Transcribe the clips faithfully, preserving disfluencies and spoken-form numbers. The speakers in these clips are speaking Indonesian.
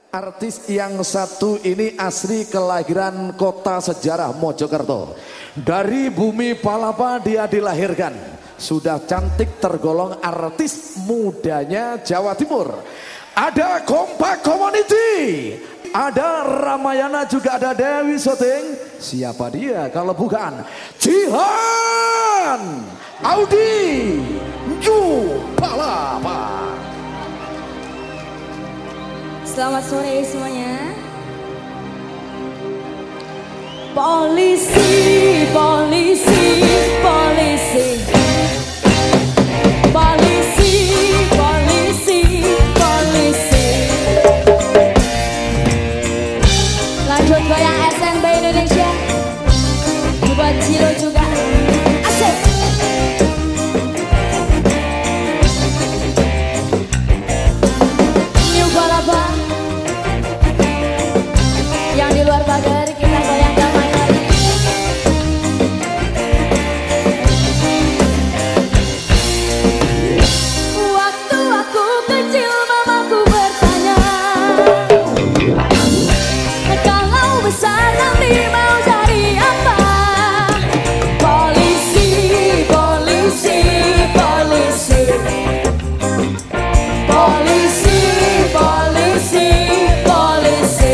Artis yang satu ini asli kelahiran kota sejarah Mojokerto. Dari bumi Palapa dia dilahirkan. Sudah cantik tergolong artis mudanya Jawa Timur. Ada Kompak Community, ada Ramayana, juga ada Dewi Soting. Siapa dia kalau bukan Jihan Audi Ju Palapa. Selamat sore semuanya. Polisi, polisi, polisi, polisi, polisi, polisi. Lanjut goyang S N B Indonesia. Buat Ciro juga. Asik. New Palapa. Yang di luar pagar kita goyang damai lagi. Waktu aku kecil mamaku bertanya, kalau besar nanti mau jadi apa? Polisi, polisi, polisi, polisi, polisi, polisi.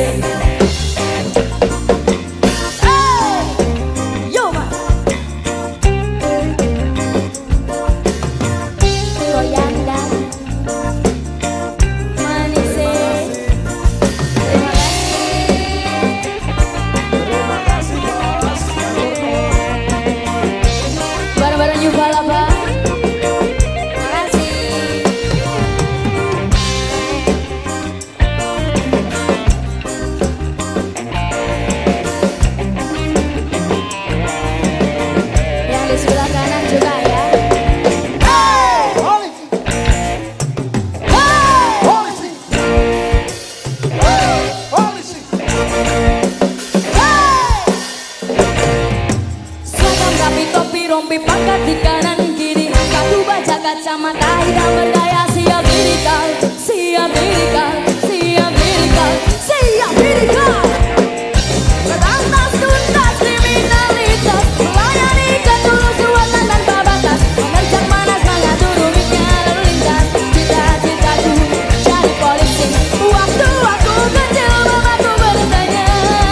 Rompi pangkat di kanan kiri, satu baja kacamata hitam berdaya. Siap dirikan, siap dirikan, siap dirikan, siap dirikan. Berantas tuntas kriminalitas, melayani ketulusan tanpa batas, menerjang panas mengatur rumitnya lalu lintas. Cita-citaku jadi polisi. Waktu aku kecil mamaku bertanya,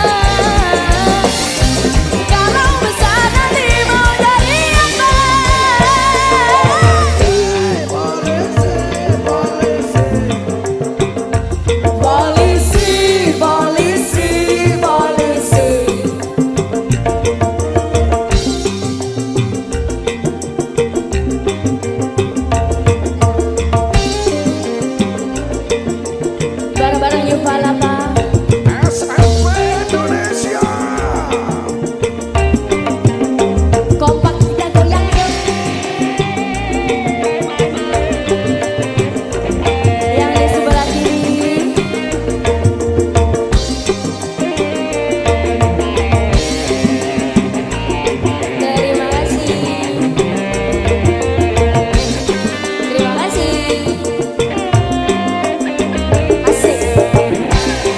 kalau besar nanti mau jadi apa? Polisi, polisi, polisi. Bareng-bareng New Palapa. S N B Indonesia. Kompak kita goyang yuk. Yang di sebelah kiri. Terima kasih. Terima kasih. Asik.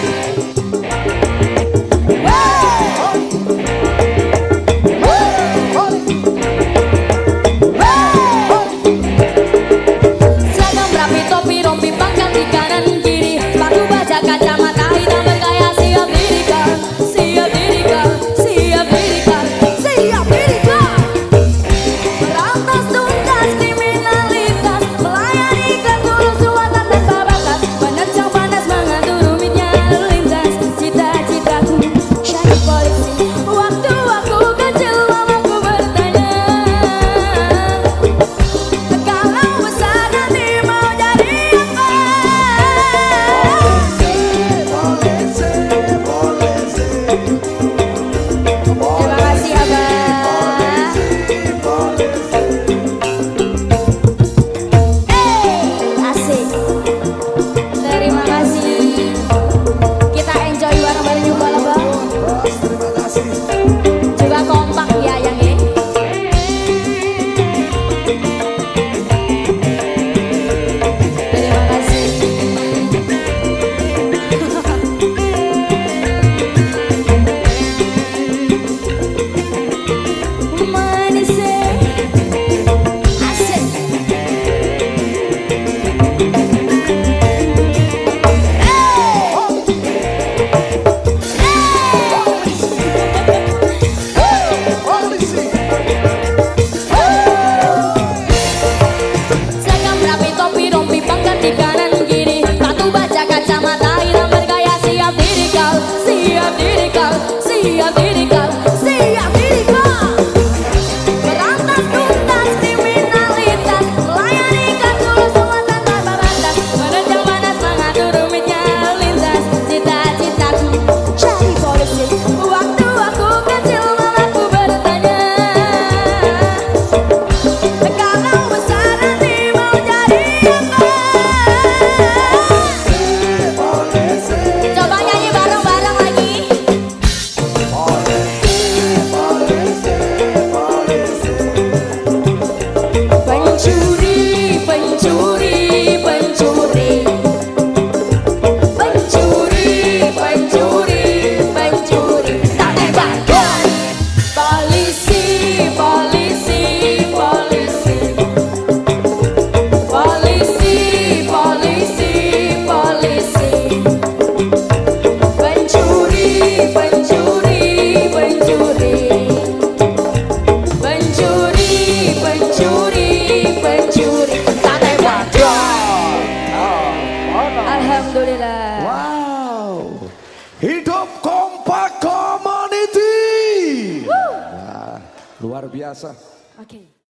biasa. Oke.